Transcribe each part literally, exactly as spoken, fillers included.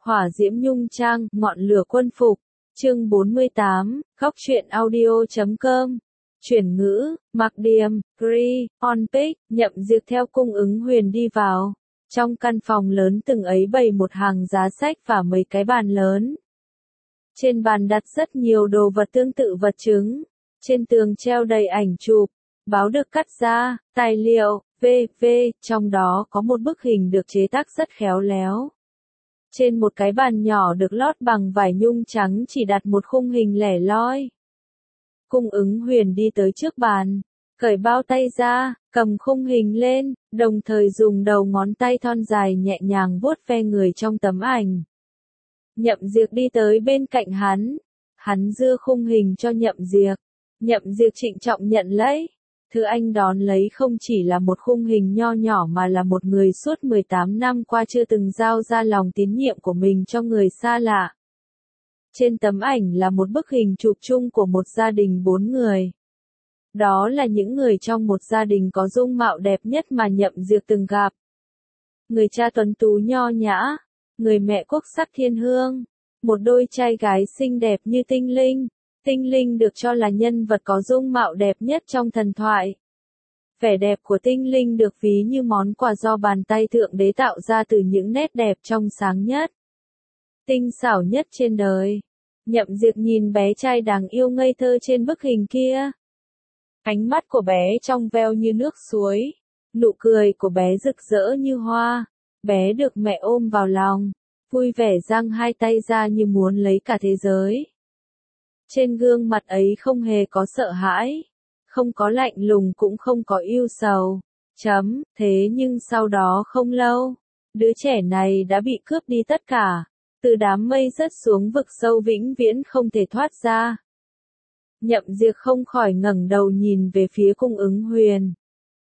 Hỏa diễm nhung trang, ngọn lửa quân phục. Chương bốn mươi tám, góc truyện audio chấm com. Chuyển ngữ, Mạc Điềm, Gri, On Pic, Nhậm Diệt theo cung ứng huyền đi vào. Trong căn phòng lớn từng ấy bày một hàng giá sách và mấy cái bàn lớn. Trên bàn đặt rất nhiều đồ vật tương tự vật chứng. Trên tường treo đầy ảnh chụp, báo được cắt ra, tài liệu, vân vân, trong đó có một bức hình được chế tác rất khéo léo. Trên một cái bàn nhỏ được lót bằng vải nhung trắng chỉ đặt một khung hình lẻ loi. Cung ứng huyền đi tới trước bàn, cởi bao tay ra, cầm khung hình lên, đồng thời dùng đầu ngón tay thon dài nhẹ nhàng vuốt ve người trong tấm ảnh. Nhậm Diệt đi tới bên cạnh hắn, hắn đưa khung hình cho Nhậm Diệt. Nhậm Diệt trịnh trọng nhận lấy. Thứ anh đón lấy không chỉ là một khung hình nho nhỏ mà là một người suốt mười tám năm qua chưa từng giao ra lòng tín nhiệm của mình cho người xa lạ. Trên tấm ảnh là một bức hình chụp chung của một gia đình bốn người. Đó là những người trong một gia đình có dung mạo đẹp nhất mà Nhậm Diệt từng gặp. Người cha tuấn tú nho nhã, người mẹ quốc sắc thiên hương, một đôi trai gái xinh đẹp như tinh linh. Tinh linh được cho là nhân vật có dung mạo đẹp nhất trong thần thoại. Vẻ đẹp của tinh linh được ví như món quà do bàn tay thượng đế tạo ra từ những nét đẹp trong sáng nhất, tinh xảo nhất trên đời. Nhậm Diệt nhìn bé trai đáng yêu ngây thơ trên bức hình kia. Ánh mắt của bé trong veo như nước suối, nụ cười của bé rực rỡ như hoa. Bé được mẹ ôm vào lòng, vui vẻ giang hai tay ra như muốn lấy cả thế giới. Trên gương mặt ấy không hề có sợ hãi, không có lạnh lùng cũng không có ưu sầu. Chấm, thế nhưng sau đó không lâu, đứa trẻ này đã bị cướp đi tất cả, từ đám mây rớt xuống vực sâu vĩnh viễn không thể thoát ra. Nhậm Diệt không khỏi ngẩng đầu nhìn về phía cung ứng huyền.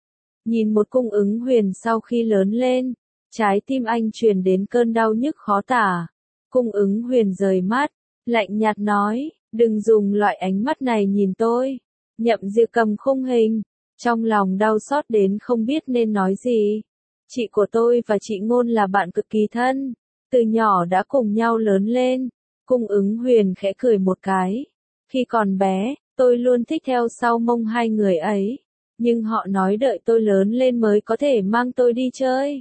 Nhìn một cung ứng huyền sau khi lớn lên, trái tim anh truyền đến cơn đau nhức khó tả. Cung ứng huyền rời mắt, lạnh nhạt nói. Đừng dùng loại ánh mắt này nhìn tôi. Nhậm Diệt cầm khung hình, trong lòng đau xót đến không biết nên nói gì. Chị của tôi và chị Ngôn là bạn cực kỳ thân, từ nhỏ đã cùng nhau lớn lên. Cung ứng huyền khẽ cười một cái. Khi còn bé, tôi luôn thích theo sau mông hai người ấy, nhưng họ nói đợi tôi lớn lên mới có thể mang tôi đi chơi.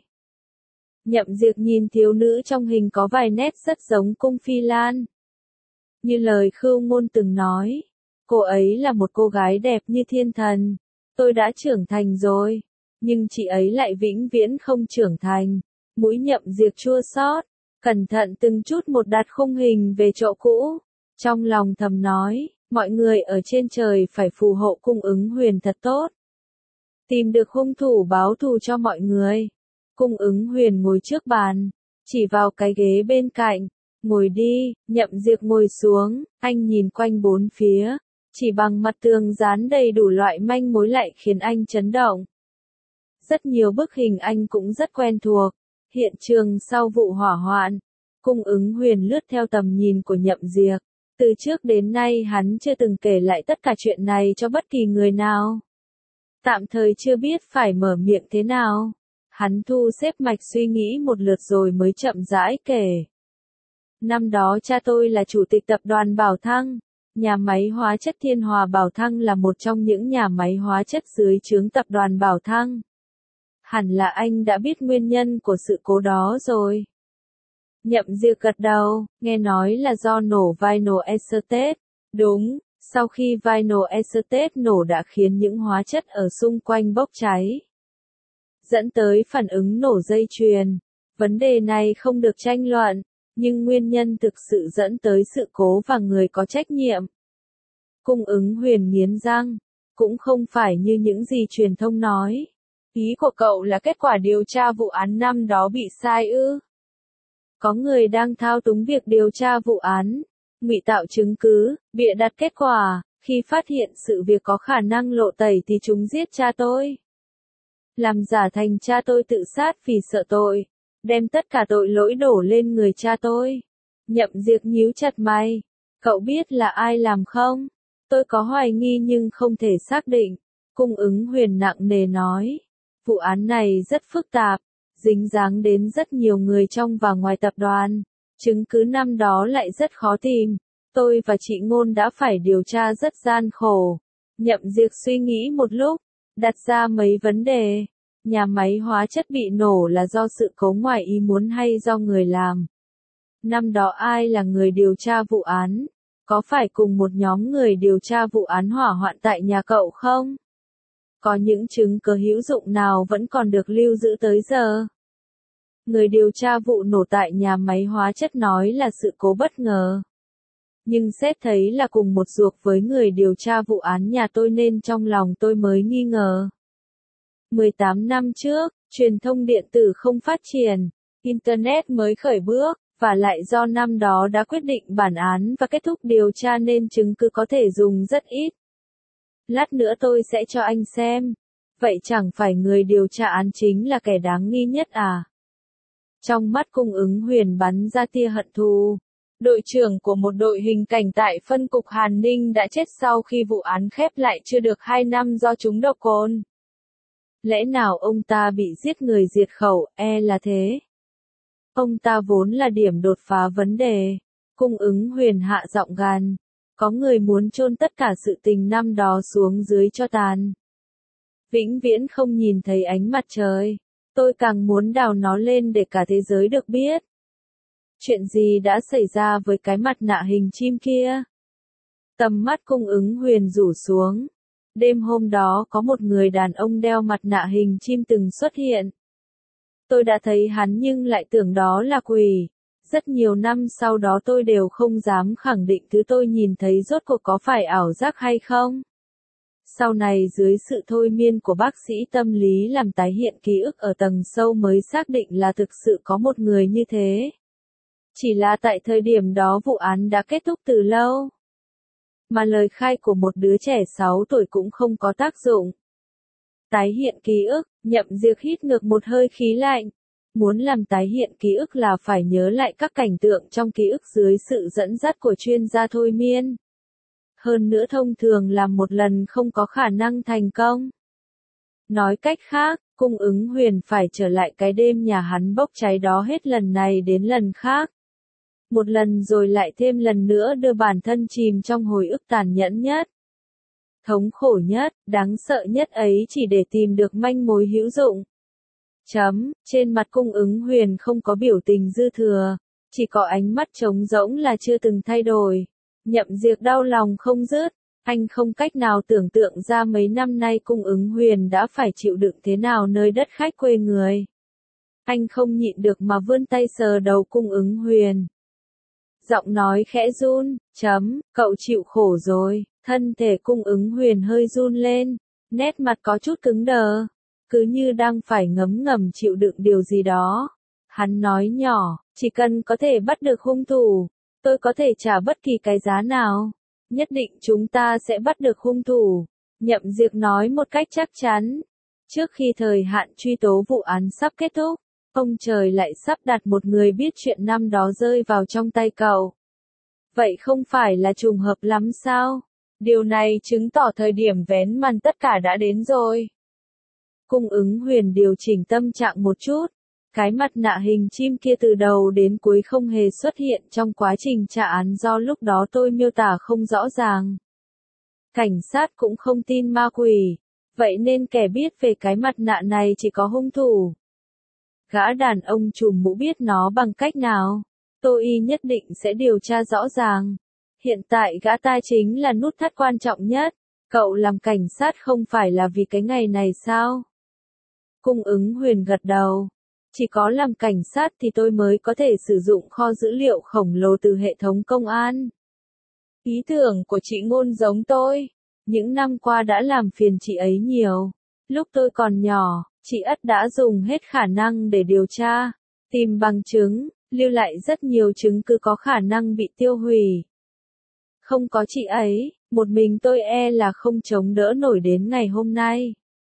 Nhậm Diệt nhìn thiếu nữ trong hình có vài nét rất giống Cung Phi Lan. Như lời Khưu Ngôn từng nói, cô ấy là một cô gái đẹp như thiên thần. Tôi đã trưởng thành rồi, nhưng chị ấy lại vĩnh viễn không trưởng thành. Mũi Nhậm Diệt chua xót, cẩn thận từng chút một đặt khung hình về chỗ cũ. Trong lòng thầm nói, mọi người ở trên trời phải phù hộ cung ứng huyền thật tốt. Tìm được hung thủ báo thù cho mọi người. Cung ứng huyền ngồi trước bàn, chỉ vào cái ghế bên cạnh. Ngồi đi. Nhậm Diệt ngồi xuống, anh nhìn quanh bốn phía, chỉ bằng mặt tường dán đầy đủ loại manh mối lại khiến anh chấn động. Rất nhiều bức hình anh cũng rất quen thuộc, hiện trường sau vụ hỏa hoạn. Cung ứng huyền lướt theo tầm nhìn của Nhậm Diệt, từ trước đến nay hắn chưa từng kể lại tất cả chuyện này cho bất kỳ người nào. Tạm thời chưa biết phải mở miệng thế nào, hắn thu xếp mạch suy nghĩ một lượt rồi mới chậm rãi kể. Năm đó cha tôi là chủ tịch tập đoàn Bảo Thăng. Nhà máy hóa chất Thiên Hòa Bảo Thăng là một trong những nhà máy hóa chất dưới trướng tập đoàn Bảo Thăng. Hẳn là anh đã biết nguyên nhân của sự cố đó rồi. Nhậm Diệt gật đầu, nghe nói là do nổ vinyl acetate. Đúng, sau khi vinyl acetate nổ đã khiến những hóa chất ở xung quanh bốc cháy, dẫn tới phản ứng nổ dây chuyền. Vấn đề này không được tranh luận. Nhưng nguyên nhân thực sự dẫn tới sự cố và người có trách nhiệm. Cung ứng huyền nghiến răng, cũng không phải như những gì truyền thông nói. Ý của cậu là kết quả điều tra vụ án năm đó bị sai ư? Có người đang thao túng việc điều tra vụ án, ngụy tạo chứng cứ, bịa đặt kết quả, khi phát hiện sự việc có khả năng lộ tẩy thì chúng giết cha tôi. Làm giả thành cha tôi tự sát vì sợ tội. Đem tất cả tội lỗi đổ lên người cha tôi. Nhậm Diệt nhíu chặt mày. Cậu biết là ai làm không? Tôi có hoài nghi nhưng không thể xác định. Cung ứng huyền nặng nề nói. Vụ án này rất phức tạp, dính dáng đến rất nhiều người trong và ngoài tập đoàn. Chứng cứ năm đó lại rất khó tìm. Tôi và chị Ngôn đã phải điều tra rất gian khổ. Nhậm Diệc suy nghĩ một lúc, đặt ra mấy vấn đề. Nhà máy hóa chất bị nổ là do sự cố ngoài ý muốn hay do người làm? Năm đó ai là người điều tra vụ án? Có phải cùng một nhóm người điều tra vụ án hỏa hoạn tại nhà cậu không? Có những chứng cứ hữu dụng nào vẫn còn được lưu giữ tới giờ? Người điều tra vụ nổ tại nhà máy hóa chất nói là sự cố bất ngờ. Nhưng xét thấy là cùng một ruột với người điều tra vụ án nhà tôi nên trong lòng tôi mới nghi ngờ. mười tám năm trước, truyền thông điện tử không phát triển, Internet mới khởi bước, và lại do năm đó đã quyết định bản án và kết thúc điều tra nên chứng cứ có thể dùng rất ít. Lát nữa tôi sẽ cho anh xem. Vậy chẳng phải người điều tra án chính là kẻ đáng nghi nhất à? Trong mắt Cung Ứng Huyền bắn ra tia hận thù. Đội trưởng của một đội hình cảnh tại phân cục Hàn Ninh đã chết sau khi vụ án khép lại chưa được hai năm do trúng độc cồn. Lẽ nào ông ta bị giết người diệt khẩu, e là thế. Ông ta vốn là điểm đột phá vấn đề. Cung Ứng Huyền hạ giọng gàn. Có người muốn chôn tất cả sự tình năm đó xuống dưới cho tàn. Vĩnh viễn không nhìn thấy ánh mặt trời. Tôi càng muốn đào nó lên để cả thế giới được biết. Chuyện gì đã xảy ra với cái mặt nạ hình chim kia? Tầm mắt Cung Ứng Huyền rủ xuống. Đêm hôm đó có một người đàn ông đeo mặt nạ hình chim từng xuất hiện. Tôi đã thấy hắn nhưng lại tưởng đó là quỷ. Rất nhiều năm sau đó tôi đều không dám khẳng định thứ tôi nhìn thấy rốt cuộc có phải ảo giác hay không. Sau này dưới sự thôi miên của bác sĩ tâm lý làm tái hiện ký ức ở tầng sâu mới xác định là thực sự có một người như thế. Chỉ là tại thời điểm đó vụ án đã kết thúc từ lâu. Mà lời khai của một đứa trẻ sáu tuổi cũng không có tác dụng. Tái hiện ký ức, Nhậm Diệc hít ngược một hơi khí lạnh. Muốn làm tái hiện ký ức là phải nhớ lại các cảnh tượng trong ký ức dưới sự dẫn dắt của chuyên gia thôi miên. Hơn nữa thông thường làm một lần không có khả năng thành công. Nói cách khác, Cung Ứng Huyền phải trở lại cái đêm nhà hắn bốc cháy đó hết lần này đến lần khác. Một lần rồi lại thêm lần nữa đưa bản thân chìm trong hồi ức tàn nhẫn nhất. Thống khổ nhất, đáng sợ nhất ấy chỉ để tìm được manh mối hữu dụng. Chấm, trên mặt Cung Ứng Huyền không có biểu tình dư thừa, chỉ có ánh mắt trống rỗng là chưa từng thay đổi. Nhậm Diệc đau lòng không dứt, anh không cách nào tưởng tượng ra mấy năm nay Cung Ứng Huyền đã phải chịu đựng thế nào nơi đất khách quê người. Anh không nhịn được mà vươn tay sờ đầu Cung Ứng Huyền. Giọng nói khẽ run, chấm, cậu chịu khổ rồi, thân thể Cung Ứng Huyền hơi run lên, nét mặt có chút cứng đờ, cứ như đang phải ngấm ngầm chịu đựng điều gì đó. Hắn nói nhỏ, chỉ cần có thể bắt được hung thủ, tôi có thể trả bất kỳ cái giá nào. Nhất định chúng ta sẽ bắt được hung thủ. Nhậm Diệc nói một cách chắc chắn. Trước khi thời hạn truy tố vụ án sắp kết thúc, ông trời lại sắp đặt một người biết chuyện năm đó rơi vào trong tay cậu. Vậy không phải là trùng hợp lắm sao? Điều này chứng tỏ thời điểm vén màn tất cả đã đến rồi. Cung Ứng Huyền điều chỉnh tâm trạng một chút. Cái mặt nạ hình chim kia từ đầu đến cuối không hề xuất hiện trong quá trình trả án do lúc đó tôi miêu tả không rõ ràng. Cảnh sát cũng không tin ma quỷ, vậy nên kẻ biết về cái mặt nạ này chỉ có hung thủ. Gã đàn ông trùm mũ biết nó bằng cách nào? Tôi y nhất định sẽ điều tra rõ ràng. Hiện tại gã ta chính là nút thắt quan trọng nhất. Cậu làm cảnh sát không phải là vì cái ngày này sao? Cung Ứng Huyền gật đầu. Chỉ có làm cảnh sát thì tôi mới có thể sử dụng kho dữ liệu khổng lồ từ hệ thống công an. Ý tưởng của chị Ngôn giống tôi. Những năm qua đã làm phiền chị ấy nhiều. Lúc tôi còn nhỏ, chị ất đã dùng hết khả năng để điều tra, tìm bằng chứng, lưu lại rất nhiều chứng cứ có khả năng bị tiêu hủy. Không có chị ấy, một mình tôi e là không chống đỡ nổi đến ngày hôm nay.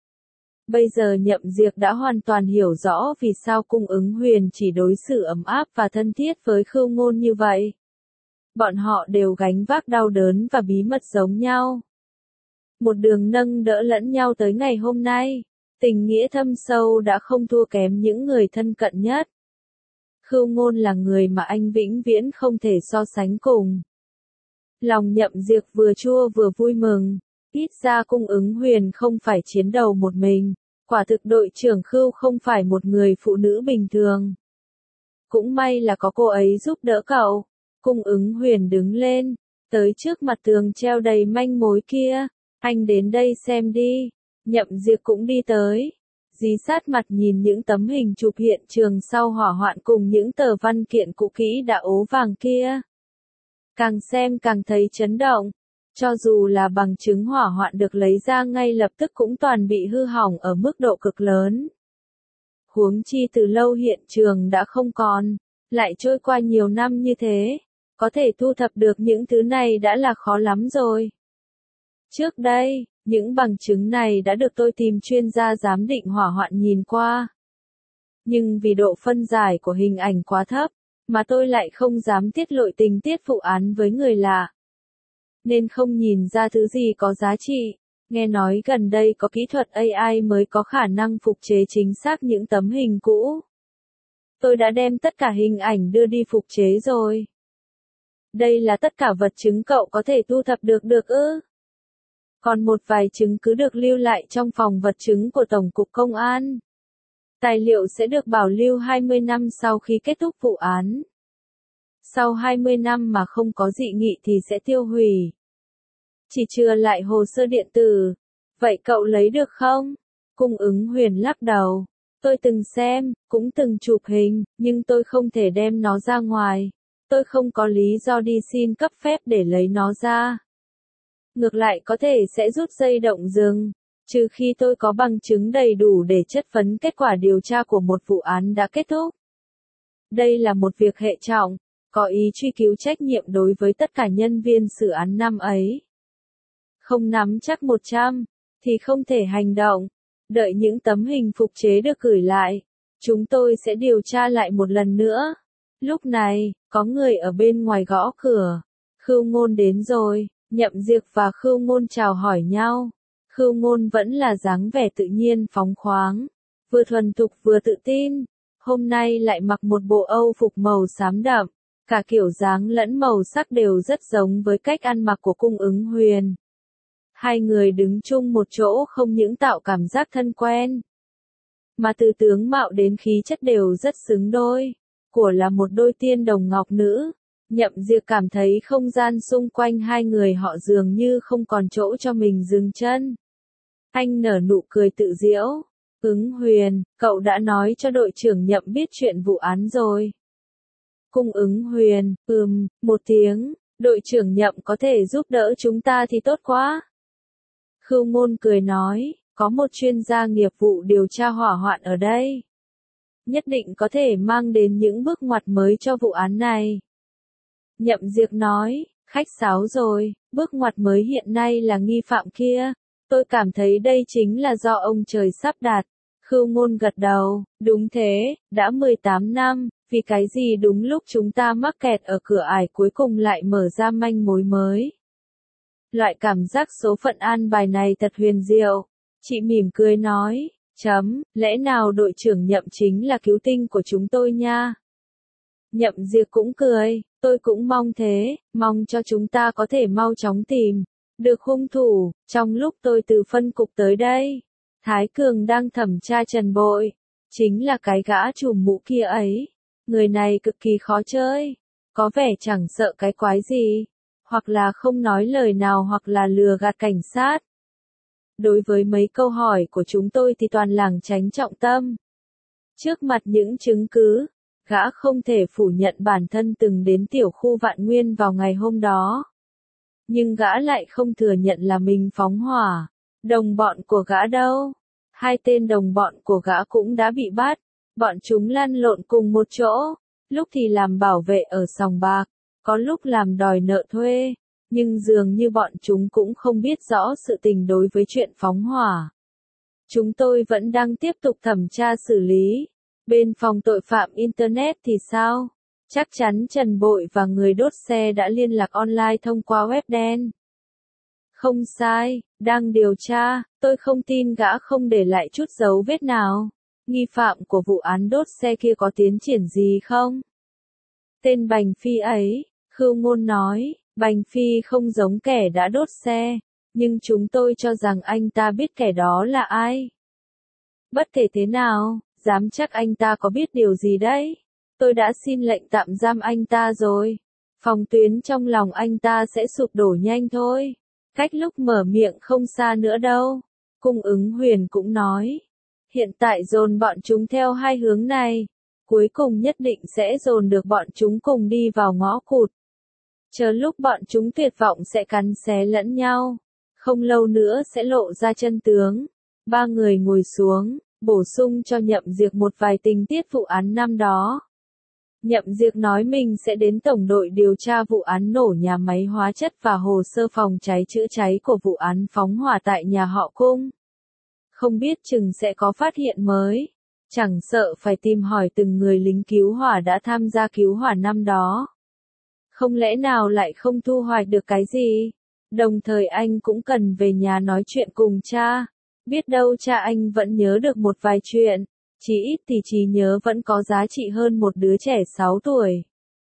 Bây giờ Nhậm Diệc đã hoàn toàn hiểu rõ vì sao Cung Ứng Huyền chỉ đối xử ấm áp và thân thiết với Khưu Ngôn như vậy. Bọn họ đều gánh vác đau đớn và bí mật giống nhau. Một đường nâng đỡ lẫn nhau tới ngày hôm nay, tình nghĩa thâm sâu đã không thua kém những người thân cận nhất. Khưu Ngôn là người mà anh vĩnh viễn không thể so sánh cùng. Lòng Nhậm Diệp vừa chua vừa vui mừng, ít ra Cung Ứng Huyền không phải chiến đầu một mình, quả thực đội trưởng Khưu không phải một người phụ nữ bình thường. Cũng may là có cô ấy giúp đỡ cậu. Cung Ứng Huyền đứng lên, tới trước mặt tường treo đầy manh mối kia, anh đến đây xem đi. Nhậm Diệp cũng đi tới, dí sát mặt nhìn những tấm hình chụp hiện trường sau hỏa hoạn cùng những tờ văn kiện cũ kỹ đã ố vàng kia. Càng xem càng thấy chấn động, cho dù là bằng chứng hỏa hoạn được lấy ra ngay lập tức cũng toàn bị hư hỏng ở mức độ cực lớn. Huống chi từ lâu hiện trường đã không còn, lại trôi qua nhiều năm như thế, có thể thu thập được những thứ này đã là khó lắm rồi. Trước đây, những bằng chứng này đã được tôi tìm chuyên gia giám định hỏa hoạn nhìn qua. Nhưng vì độ phân giải của hình ảnh quá thấp, mà tôi lại không dám tiết lộ tình tiết vụ án với người lạ. Nên không nhìn ra thứ gì có giá trị. Nghe nói gần đây có kỹ thuật a i mới có khả năng phục chế chính xác những tấm hình cũ. Tôi đã đem tất cả hình ảnh đưa đi phục chế rồi. Đây là tất cả vật chứng cậu có thể thu thập được được ư? Còn một vài chứng cứ được lưu lại trong phòng vật chứng của Tổng cục Công an. Tài liệu sẽ được bảo lưu hai mươi năm sau khi kết thúc vụ án. Sau hai mươi năm mà không có dị nghị thì sẽ tiêu hủy. Chỉ chừa lại hồ sơ điện tử. Vậy cậu lấy được không? Cung Ứng Huyền lắc đầu. Tôi từng xem, cũng từng chụp hình, nhưng tôi không thể đem nó ra ngoài. Tôi không có lý do đi xin cấp phép để lấy nó ra. Ngược lại có thể sẽ rút dây động rừng, trừ khi tôi có bằng chứng đầy đủ để chất vấn kết quả điều tra của một vụ án đã kết thúc. Đây là một việc hệ trọng, có ý truy cứu trách nhiệm đối với tất cả nhân viên xử án năm ấy. Không nắm chắc một trăm, thì không thể hành động. Đợi những tấm hình phục chế được gửi lại, chúng tôi sẽ điều tra lại một lần nữa. Lúc này, có người ở bên ngoài gõ cửa. Khưu Ngôn đến rồi. Nhậm Diệp và Khưu Ngôn chào hỏi nhau. Khưu Ngôn vẫn là dáng vẻ tự nhiên phóng khoáng, vừa thuần thục vừa tự tin. Hôm nay lại mặc một bộ Âu phục màu xám đậm, cả kiểu dáng lẫn màu sắc đều rất giống với cách ăn mặc của Cung Ứng Huyền. Hai người đứng chung một chỗ không những tạo cảm giác thân quen, mà từ tướng mạo đến khí chất đều rất xứng đôi. Của là một đôi tiên đồng ngọc nữ. Nhậm Diệp cảm thấy không gian xung quanh hai người họ dường như không còn chỗ cho mình dừng chân. Anh nở nụ cười tự giễu. Ứng Huyền, cậu đã nói cho đội trưởng Nhậm biết chuyện vụ án rồi. Cung Ứng Huyền, ừm, một tiếng, đội trưởng Nhậm có thể giúp đỡ chúng ta thì tốt quá. Khưu Ngôn cười nói, có một chuyên gia nghiệp vụ điều tra hỏa hoạn ở đây. Nhất định có thể mang đến những bước ngoặt mới cho vụ án này. Nhậm Diệp nói, khách sáo rồi, bước ngoặt mới hiện nay là nghi phạm kia. Tôi cảm thấy đây chính là do ông trời sắp đặt. Khưu Ngôn gật đầu, đúng thế, đã mười tám năm, vì cái gì đúng lúc chúng ta mắc kẹt ở cửa ải cuối cùng lại mở ra manh mối mới. Loại cảm giác số phận an bài này thật huyền diệu. Chị mỉm cười nói, chấm, lẽ nào đội trưởng Nhậm chính là cứu tinh của chúng tôi nha. Nhậm Diệp cũng cười, tôi cũng mong thế, mong cho chúng ta có thể mau chóng tìm được hung thủ. Trong lúc tôi từ phân cục tới đây, Thái Cường đang thẩm tra Trần Bội, chính là cái gã trùm mũ kia ấy. Người này cực kỳ khó chơi, có vẻ chẳng sợ cái quái gì, hoặc là không nói lời nào hoặc là lừa gạt cảnh sát. Đối với mấy câu hỏi của chúng tôi thì toàn lảng tránh trọng tâm. Trước mặt những chứng cứ, gã không thể phủ nhận bản thân từng đến tiểu khu Vạn Nguyên vào ngày hôm đó. Nhưng gã lại không thừa nhận là mình phóng hỏa. Đồng bọn của gã đâu? Hai tên đồng bọn của gã cũng đã bị bắt. Bọn chúng lăn lộn cùng một chỗ. Lúc thì làm bảo vệ ở sòng bạc, có lúc làm đòi nợ thuê. Nhưng dường như bọn chúng cũng không biết rõ sự tình đối với chuyện phóng hỏa. Chúng tôi vẫn đang tiếp tục thẩm tra xử lý. Bên phòng tội phạm Internet thì sao? Chắc chắn Trần Bội và người đốt xe đã liên lạc online thông qua web đen. Không sai, đang điều tra, tôi không tin gã không để lại chút dấu vết nào. nghi phạm của vụ án đốt xe kia có tiến triển gì không? Tên Bành Phi ấy, Khưu Ngôn nói, Bành Phi không giống kẻ đã đốt xe, nhưng chúng tôi cho rằng anh ta biết kẻ đó là ai. Bất kể thế nào, dám chắc anh ta có biết điều gì đấy. Tôi đã xin lệnh tạm giam anh ta rồi. Phòng tuyến trong lòng anh ta sẽ sụp đổ nhanh thôi. Cách lúc mở miệng không xa nữa đâu. Cung ứng huyền cũng nói. Hiện tại dồn bọn chúng theo hai hướng này. Cuối cùng nhất định sẽ dồn được bọn chúng cùng đi vào ngõ cụt. Chờ lúc bọn chúng tuyệt vọng sẽ cắn xé lẫn nhau. Không lâu nữa sẽ lộ ra chân tướng. Ba người ngồi xuống, bổ sung cho Nhậm Diệp một vài tình tiết vụ án năm đó. Nhậm Diệp nói mình sẽ đến tổng đội điều tra vụ án nổ nhà máy hóa chất và hồ sơ phòng cháy chữa cháy của vụ án phóng hỏa tại nhà họ Cung. Không biết chừng sẽ có phát hiện mới. Chẳng sợ phải tìm hỏi từng người lính cứu hỏa đã tham gia cứu hỏa năm đó. Không lẽ nào lại không thu hoạch được cái gì? Đồng thời anh cũng cần về nhà nói chuyện cùng cha. Biết đâu cha anh vẫn nhớ được một vài chuyện. Chỉ ít thì trí nhớ vẫn có giá trị hơn một đứa trẻ sáu tuổi.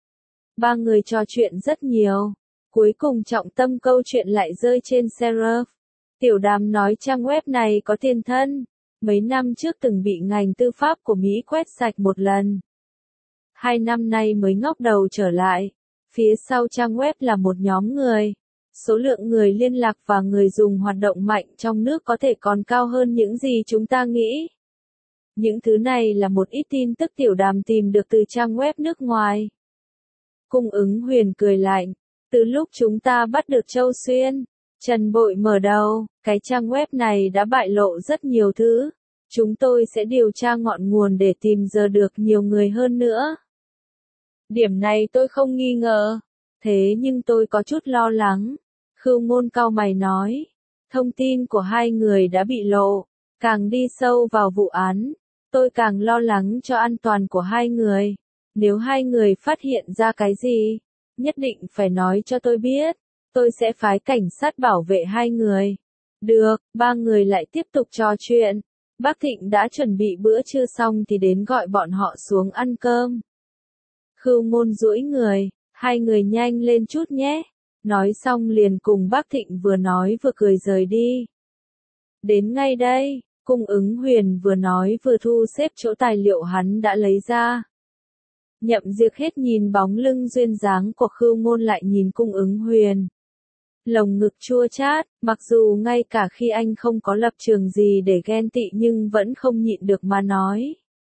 Ba người trò chuyện rất nhiều. Cuối cùng trọng tâm câu chuyện lại rơi trên Seraph. Tiểu Đàm nói trang web này có tiền thân. Mấy năm trước từng bị ngành tư pháp của Mỹ quét sạch một lần. Hai năm nay mới ngóc đầu trở lại. Phía sau trang web là một nhóm người. Số lượng người liên lạc và người dùng hoạt động mạnh trong nước có thể còn cao hơn những gì chúng ta nghĩ. Những thứ này là một ít tin tức Tiểu Đàm tìm được từ trang web nước ngoài. Cung ứng huyền cười lạnh. Từ lúc chúng ta bắt được Châu Xuyên, Trần Bội mở đầu, cái trang web này đã bại lộ rất nhiều thứ. Chúng tôi sẽ điều tra ngọn nguồn để tìm ra được nhiều người hơn nữa. Điểm này tôi không nghi ngờ. Thế nhưng tôi có chút lo lắng. Khưu Ngôn cau mày nói. Thông tin của hai người đã bị lộ. Càng đi sâu vào vụ án, tôi càng lo lắng cho an toàn của hai người. Nếu hai người phát hiện ra cái gì, nhất định phải nói cho tôi biết. Tôi sẽ phái cảnh sát bảo vệ hai người. Được, ba người lại tiếp tục trò chuyện. Bác Thịnh đã chuẩn bị bữa trưa xong thì đến gọi bọn họ xuống ăn cơm. Khưu Ngôn duỗi người, hai người nhanh lên chút nhé. Nói xong liền cùng bác Thịnh vừa nói vừa cười rời đi. Đến ngay đây, cung ứng huyền vừa nói vừa thu xếp chỗ tài liệu hắn đã lấy ra. Nhậm Diệp hết nhìn bóng lưng duyên dáng của Khưu Ngôn lại nhìn cung ứng huyền. Lồng ngực chua chát, mặc dù ngay cả khi anh không có lập trường gì để ghen tị nhưng vẫn không nhịn được mà nói.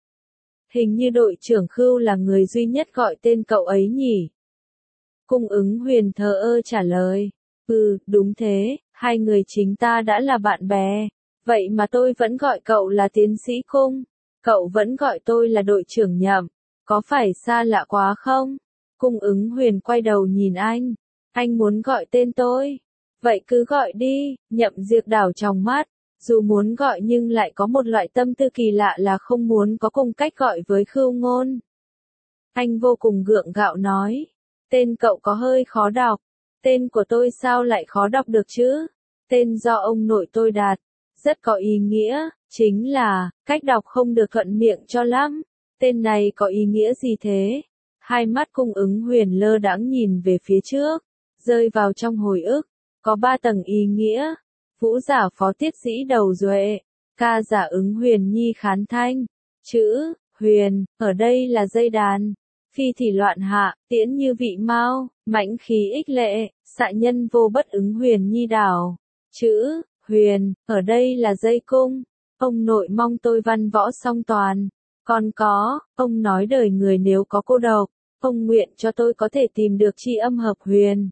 Hình như đội trưởng Khưu là người duy nhất gọi tên cậu ấy nhỉ? Cung ứng huyền thờ ơ trả lời. Ừ, đúng thế, hai người chính ta đã là bạn bè. Vậy mà tôi vẫn gọi cậu là tiến sĩ Cung. Cậu vẫn gọi tôi là đội trưởng Nhậm. Có phải xa lạ quá không? Cung ứng huyền quay đầu nhìn anh. Anh muốn gọi tên tôi. Vậy cứ gọi đi, Nhậm Diệp đảo trong mắt. Dù muốn gọi nhưng lại có một loại tâm tư kỳ lạ là không muốn có cùng cách gọi với Khưu Ngôn. Anh vô cùng gượng gạo nói. Tên cậu có hơi khó đọc. Tên của tôi sao lại khó đọc được chứ? Tên do ông nội tôi đặt. Rất có ý nghĩa, chính là, cách đọc không được thuận miệng cho lắm. Tên này có ý nghĩa gì thế? Hai mắt cung ứng huyền lơ đãng nhìn về phía trước, rơi vào trong hồi ức. Có ba tầng ý nghĩa. Vũ giả phó tiết sĩ đầu duệ, ca giả ứng huyền nhi khán thanh. Chữ, huyền, ở đây là dây đàn. Phi thì loạn hạ, tiễn như vị mau, mãnh khí ích lệ, xạ nhân vô bất ứng huyền nhi đảo. Chữ, huyền, ở đây là dây cung. Ông nội mong tôi văn võ song toàn. Còn có, ông nói đời người nếu có cô độc, ông nguyện cho tôi có thể tìm được chi âm hợp huyền.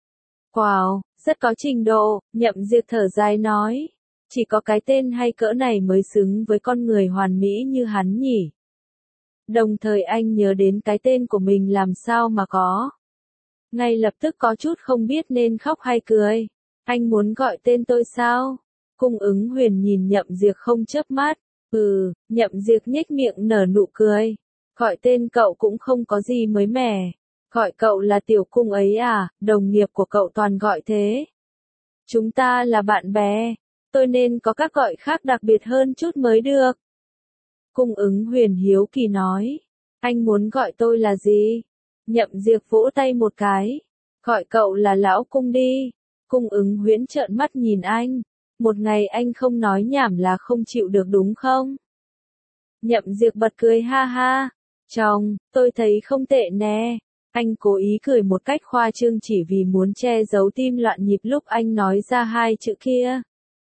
Wow, rất có trình độ, Nhậm Diệp thở dài nói. Chỉ có cái tên hay cỡ này mới xứng với con người hoàn mỹ như hắn nhỉ. Đồng thời anh nhớ đến cái tên của mình làm sao mà có. Ngay lập tức có chút không biết nên khóc hay cười. Anh muốn gọi tên tôi sao? Cung ứng huyền nhìn Nhậm Diệp không chớp mắt. Ừ, Nhậm Diệp nhếch miệng nở nụ cười. Gọi tên cậu cũng không có gì mới mẻ. Gọi cậu là tiểu cung ấy à, đồng nghiệp của cậu toàn gọi thế. Chúng ta là bạn bè, tôi nên có các gọi khác đặc biệt hơn chút mới được. Cung ứng huyền hiếu kỳ nói. Anh muốn gọi tôi là gì? Nhậm Diệp vỗ tay một cái. Gọi cậu là lão cung đi. Cung ứng huyễn trợn mắt nhìn anh. Một ngày anh không nói nhảm là không chịu được đúng không? Nhậm Diệp bật cười ha ha. Chồng, tôi thấy không tệ nè. Anh cố ý cười một cách khoa trương chỉ vì muốn che giấu tim loạn nhịp lúc anh nói ra hai chữ kia.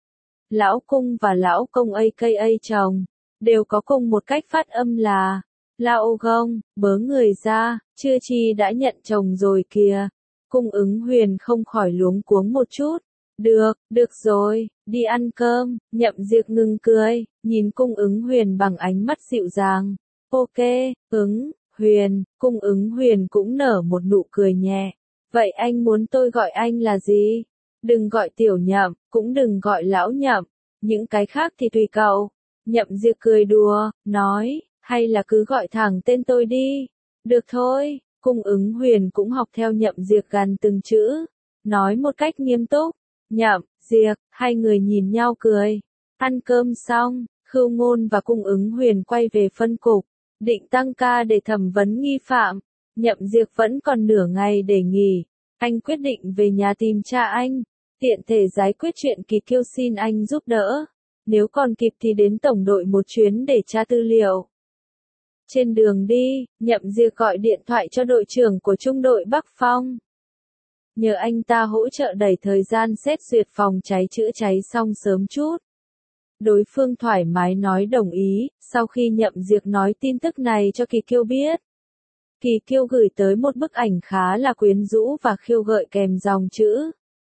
Lão cung và lão công aka chồng, đều có cùng một cách phát âm là Lao gông, bớ người ra, chưa chi đã nhận chồng rồi kìa. Cung ứng huyền không khỏi luống cuống một chút. Được, được rồi, đi ăn cơm. Nhậm Diệp ngừng cười, nhìn cung ứng huyền bằng ánh mắt dịu dàng. Ok, ứng, huyền, cung ứng huyền cũng nở một nụ cười nhẹ. Vậy anh muốn tôi gọi anh là gì? Đừng gọi tiểu Nhậm, cũng đừng gọi lão Nhậm. Những cái khác thì tùy cậu. Nhậm Diệp cười đùa, nói, hay là cứ gọi thẳng tên tôi đi. Được thôi, cung ứng huyền cũng học theo Nhậm Diệp gằn từng chữ. Nói một cách nghiêm túc. Nhậm, Diệp, hai người nhìn nhau cười. Ăn cơm xong, Khưu Ngôn và cung ứng huyền quay về phân cục. Định tăng ca để thẩm vấn nghi phạm. Nhậm Diệp vẫn còn nửa ngày để nghỉ. Anh quyết định về nhà tìm cha anh. Tiện thể giải quyết chuyện Kỳ Kiêu xin anh giúp đỡ. Nếu còn kịp thì đến tổng đội một chuyến để tra tư liệu. Trên đường đi, Nhậm Diệp gọi điện thoại cho đội trưởng của trung đội Bắc Phong. Nhờ anh ta hỗ trợ đẩy thời gian xét duyệt phòng cháy chữa cháy xong sớm chút. Đối phương thoải mái nói đồng ý, sau khi Nhậm Diệp nói tin tức này cho Kỳ Kiêu biết. Kỳ Kiêu gửi tới một bức ảnh khá là quyến rũ và khiêu gợi kèm dòng chữ.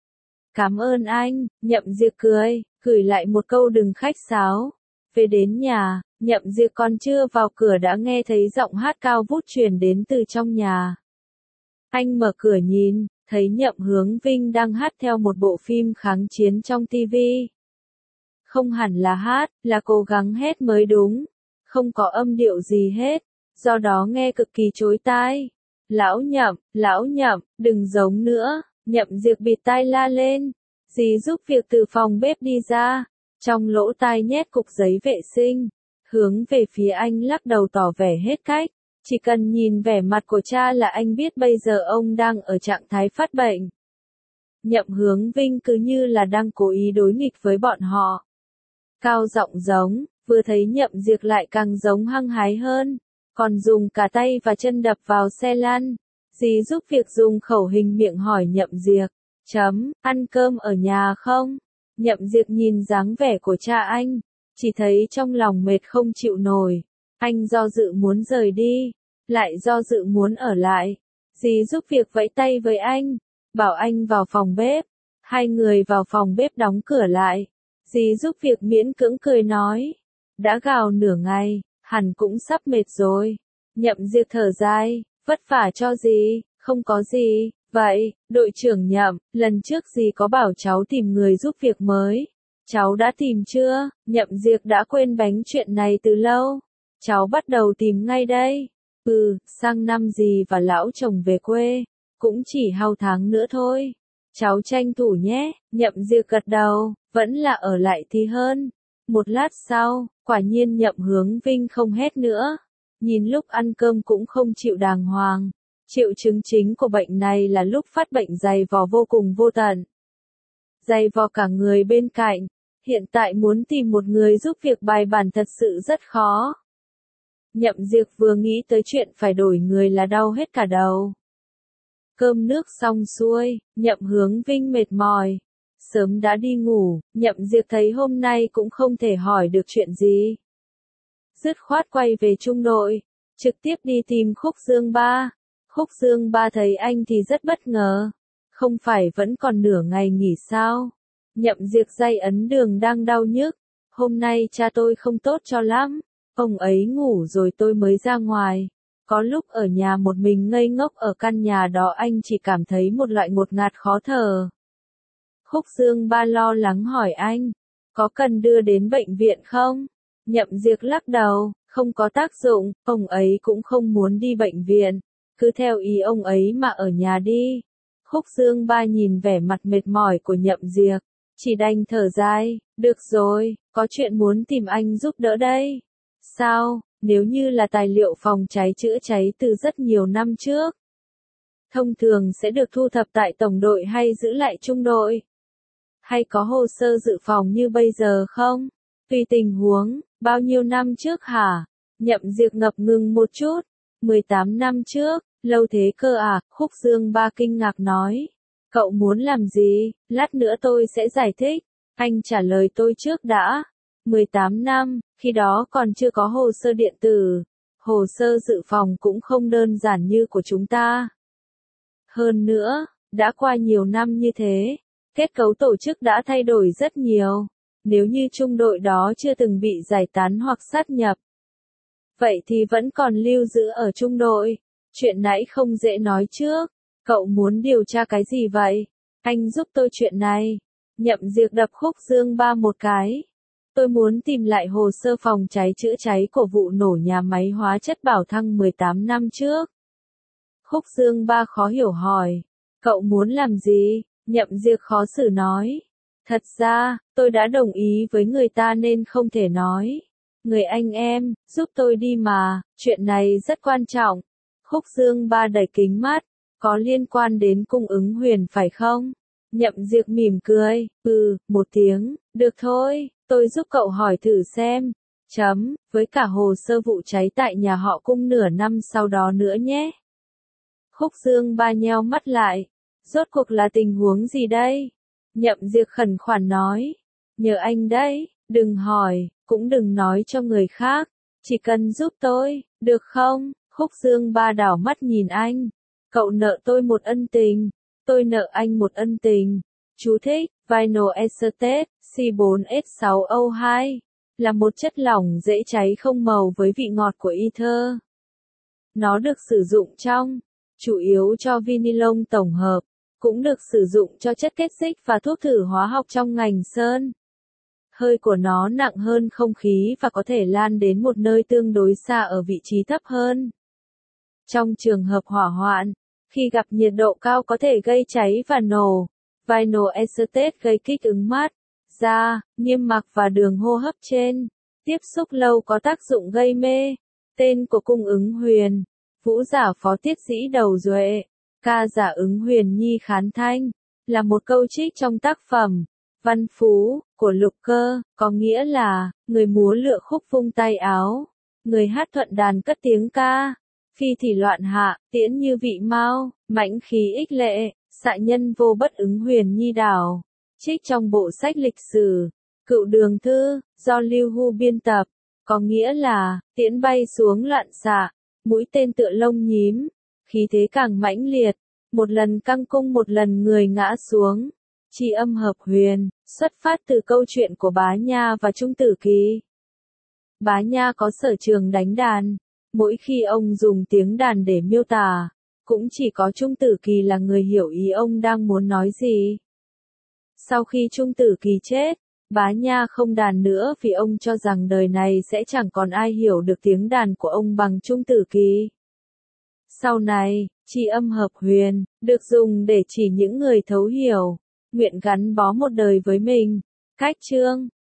Cảm ơn anh, Nhậm Diệp cười, gửi lại một câu đừng khách sáo. Về đến nhà, Nhậm Diệp còn chưa vào cửa đã nghe thấy giọng hát cao vút truyền đến từ trong nhà. Anh mở cửa nhìn, thấy Nhậm Hướng Vinh đang hát theo một bộ phim kháng chiến trong ti vi. Không hẳn là hát, là cố gắng hét mới đúng. Không có âm điệu gì hết, do đó nghe cực kỳ chói tai. Lão Nhậm, lão Nhậm, đừng giống nữa. Nhậm Diệp bịt tai la lên. Dì giúp việc từ phòng bếp đi ra. Trong lỗ tai nhét cục giấy vệ sinh. Hướng về phía anh lắc đầu tỏ vẻ hết cách. Chỉ cần nhìn vẻ mặt của cha là anh biết bây giờ ông đang ở trạng thái phát bệnh. Nhậm Hướng Vinh cứ như là đang cố ý đối nghịch với bọn họ. Cao giọng giống, vừa thấy Nhậm Diệp lại càng giống hăng hái hơn. Còn dùng cả tay và chân đập vào xe lăn. Dì giúp việc dùng khẩu hình miệng hỏi Nhậm Diệp. Chấm, ăn cơm ở nhà không? Nhậm Diệp nhìn dáng vẻ của cha anh. Chỉ thấy trong lòng mệt không chịu nổi. Anh do dự muốn rời đi. Lại do dự muốn ở lại. Dì giúp việc vẫy tay với anh. Bảo anh vào phòng bếp. Hai người vào phòng bếp đóng cửa lại. Dì giúp việc miễn cưỡng cười nói. Đã gào nửa ngày, hẳn cũng sắp mệt rồi. Nhậm Diệp thở dài. Vất vả cho gì, không có gì. Vậy, đội trưởng Nhậm, lần trước dì có bảo cháu tìm người giúp việc mới. Cháu đã tìm chưa? Nhậm Diệp đã quên bánh chuyện này từ lâu. Cháu bắt đầu tìm ngay đây. Ừ, sang năm dì và lão chồng về quê. Cũng chỉ hao tháng nữa thôi. Cháu tranh thủ nhé. Nhậm Diệp gật đầu, vẫn là ở lại thì hơn. Một lát sau, quả nhiên Nhậm Hướng Vinh không hét nữa. Nhìn lúc ăn cơm cũng không chịu đàng hoàng. Triệu chứng chính của bệnh này là lúc phát bệnh dày vò vô cùng vô tận. Dày vò cả người bên cạnh. Hiện tại muốn tìm một người giúp việc bài bản thật sự rất khó. Nhậm Diệp vừa nghĩ tới chuyện phải đổi người là đau hết cả đầu. Cơm nước xong xuôi, Nhậm Hướng Vinh mệt mỏi. Sớm đã đi ngủ, Nhậm Diệp thấy hôm nay cũng không thể hỏi được chuyện gì. Dứt khoát quay về trung đội, trực tiếp đi tìm Khúc Dương Ba. Khúc Dương Ba thấy anh thì rất bất ngờ. Không phải vẫn còn nửa ngày nghỉ sao? Nhậm Diệp dây ấn đường đang đau nhức. Hôm nay cha tôi không tốt cho lắm. Ông ấy ngủ rồi tôi mới ra ngoài. Có lúc ở nhà một mình ngây ngốc ở căn nhà đó anh chỉ cảm thấy một loại ngột ngạt khó thở. Khúc Dương Ba lo lắng hỏi anh. Có cần đưa đến bệnh viện không? Nhậm Diệp lắc đầu, không có tác dụng, ông ấy cũng không muốn đi bệnh viện. Cứ theo ý ông ấy mà ở nhà đi. Khúc Dương Ba nhìn vẻ mặt mệt mỏi của Nhậm Diệp. Chỉ đành thở dài, được rồi, có chuyện muốn tìm anh giúp đỡ đây. Sao, nếu như là tài liệu phòng cháy chữa cháy từ rất nhiều năm trước, thông thường sẽ được thu thập tại tổng đội hay giữ lại trung đội? Hay có hồ sơ dự phòng như bây giờ không? Tùy tình huống, bao nhiêu năm trước hả? Nhậm Diệp ngập ngừng một chút. mười tám năm trước, lâu thế cơ à? Khúc Dương Ba kinh ngạc nói. Cậu muốn làm gì? Lát nữa tôi sẽ giải thích. Anh trả lời tôi trước đã. mười tám năm, khi đó còn chưa có hồ sơ điện tử. Hồ sơ dự phòng cũng không đơn giản như của chúng ta. Hơn nữa, đã qua nhiều năm như thế, kết cấu tổ chức đã thay đổi rất nhiều. Nếu như trung đội đó chưa từng bị giải tán hoặc sát nhập, vậy thì vẫn còn lưu giữ ở trung đội. Chuyện nãy không dễ nói trước. Cậu muốn điều tra cái gì vậy? Anh giúp tôi chuyện này. Nhậm Diệp đập Khúc Dương Ba một cái. Tôi muốn tìm lại hồ sơ phòng cháy chữa cháy của vụ nổ nhà máy hóa chất Bảo Thăng mười tám năm trước. Khúc Dương Ba khó hiểu hỏi. Cậu muốn làm gì? Nhậm Diệp khó xử nói. Thật ra, tôi đã đồng ý với người ta nên không thể nói. Người anh em, giúp tôi đi mà, chuyện này rất quan trọng. Khúc Dương Ba đẩy kính mắt. Có liên quan đến cung ứng Huyền phải không? Nhậm Diệp mỉm cười. Ừ, một tiếng, được thôi, tôi giúp cậu hỏi thử xem. Chấm, với cả hồ sơ vụ cháy tại nhà họ Cung nửa năm sau đó nữa nhé. Khúc Dương Ba nheo mắt lại. Rốt cuộc là tình huống gì đây? Nhậm Diệp khẩn khoản nói. Nhờ anh đấy, đừng hỏi, cũng đừng nói cho người khác. Chỉ cần giúp tôi, được không? Khúc Dương Ba đảo mắt nhìn anh. Cậu nợ tôi một ân tình. Tôi nợ anh một ân tình. Chú thích, Vinyl Acetate, C bốn S sáu O hai, là một chất lỏng dễ cháy không màu với vị ngọt của ether. Nó được sử dụng trong, chủ yếu cho vinylon tổng hợp, cũng được sử dụng cho chất kết xích và thuốc thử hóa học trong ngành sơn. Hơi của nó nặng hơn không khí và có thể lan đến một nơi tương đối xa ở vị trí thấp hơn. Trong trường hợp hỏa hoạn, khi gặp nhiệt độ cao có thể gây cháy và nổ. Vinyl acetate gây kích ứng mắt, da, niêm mạc và đường hô hấp trên. Tiếp xúc lâu có tác dụng gây mê. Tên của cung ứng Huyền. Vũ giả phó tiết sĩ Đầu Duệ. Ca giả ứng Huyền Nhi Khán Thanh. Là một câu trích trong tác phẩm Văn Phú của Lục Cơ, có nghĩa là người múa lựa khúc vung tay áo, người hát thuận đàn cất tiếng ca. Phi thì loạn hạ, tiễn như vị mao, mãnh khí ích lệ, xạ nhân vô bất ứng Huyền Nhi đảo. Trích trong bộ sách lịch sử Cựu Đường Thư, do Lưu Hu biên tập, có nghĩa là tiễn bay xuống loạn xạ, mũi tên tựa lông nhím, khí thế càng mãnh liệt, một lần căng cung một lần người ngã xuống. Tri âm hợp huyền, xuất phát từ câu chuyện của Bá Nha và Trung Tử Kỳ. Bá Nha có sở trường đánh đàn. Mỗi khi ông dùng tiếng đàn để miêu tả, cũng chỉ có Trung Tử Kỳ là người hiểu ý ông đang muốn nói gì. Sau khi Trung Tử Kỳ chết, Bá Nha không đàn nữa vì ông cho rằng đời này sẽ chẳng còn ai hiểu được tiếng đàn của ông bằng Trung Tử Kỳ. Sau này, tri âm hợp huyền, được dùng để chỉ những người thấu hiểu, nguyện gắn bó một đời với mình. Cách chương